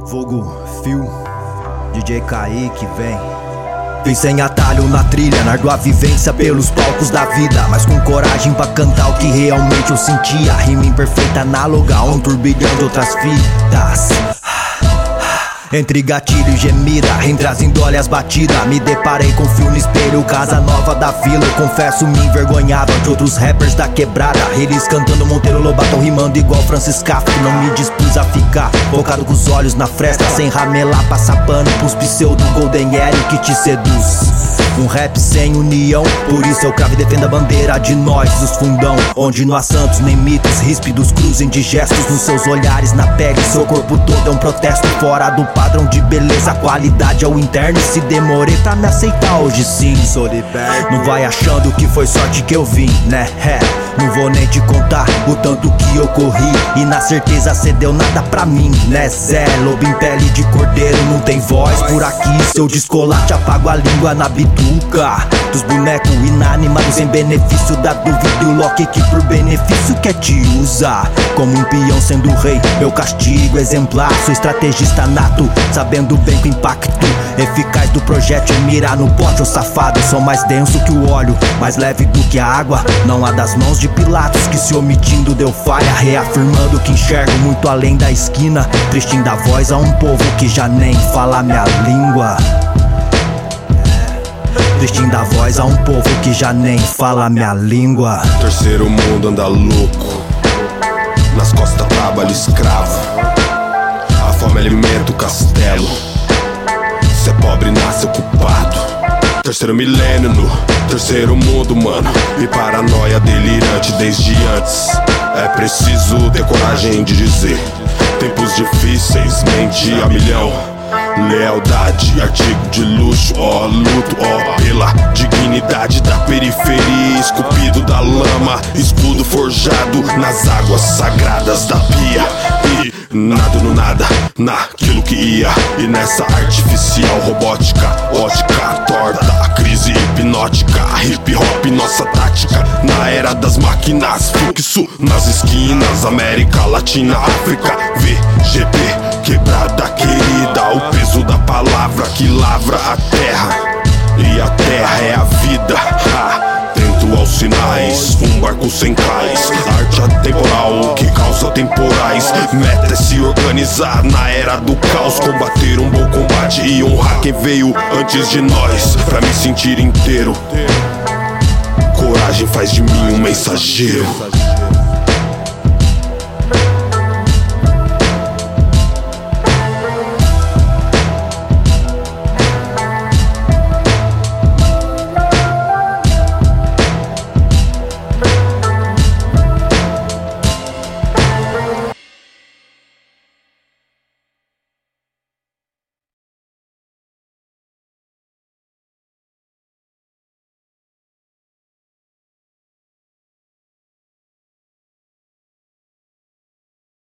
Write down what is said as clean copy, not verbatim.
Fogo, fio, DJ Kaique vem. Vim sem atalho na trilha, na ardua vivência pelos palcos da vida, mas com coragem pra cantar o que realmente eu sentia. Rima imperfeita análoga a um turbilhão de outras fitas. Entre gatilho e gemida, entre as indólias batidas, me deparei com fio no espelho, casa nova da vila. Eu confesso, me envergonhava de outros rappers da quebrada. Eles cantando Monteiro Lobato, rimando igual Francis Kafka. Não me dispus a ficar focado com os olhos na fresta, sem ramelar, passar pano pros pseudo Golden Era que te seduz. Um rap sem união, por isso eu cravo e defendo a bandeira de nós, os fundão, onde não há santos nem mitos ríspidos, cruzem de gestos nos seus olhares, na pele, seu corpo todo é um protesto fora do padrão de beleza, qualidade é o interno. E se demorei pra me aceitar, hoje sim sou liberto. Não vai achando que foi sorte que eu vim, né? Não vou nem te contar o tanto que eu corri, e na certeza cê deu nada pra mim, né Zé? Lobo em pele de cordeiro, não tem voz por aqui. Se eu descolar, te apago a língua na bituca dos bonecos inanimados, sem benefício da dúvida. E o Loki que por benefício quer te usar como um peão sendo rei. Meu castigo exemplar, sou estrategista nato, sabendo bem que o impacto eficaz do projétil mirar no pote, ô safado. Sou mais denso que o óleo, mais leve do que a água. Não há das mãos de Pilatos que se omitindo deu falha, reafirmando que enxergo muito além da esquina. Triste da voz a um povo que já nem fala minha língua. Triste da voz a um povo que já nem fala minha língua. Terceiro mundo anda louco, nas costas trabalho escravo, a fome alimenta o castelo. Se é pobre nasce ocupado. Terceiro milênio no terceiro mundo, mano, e paranoia delirante desde antes. É preciso ter coragem de dizer: tempos difíceis, mente a milhão. Lealdade, artigo de luxo, ó, luto, ó, pela dignidade da periferia. Esculpido da lama, escudo forjado nas águas sagradas da pia. E nado no nada, naquilo que ia. E nessa artificial robótica, ótica torta, a crise hipnótica, hip hop nossa tática. Na era das máquinas, fluxo nas esquinas, América Latina, África, VGP, quebrada querida, o peso da palavra que lavra a terra, e a terra é a vida. Atento aos sinais, um barco sem cais, arte atemporal que causa temporais. Meta é se organizar na era do caos, combater um bom combate e honrar quem veio antes de nós, pra me sentir inteiro. Coragem faz de mim um mensageiro.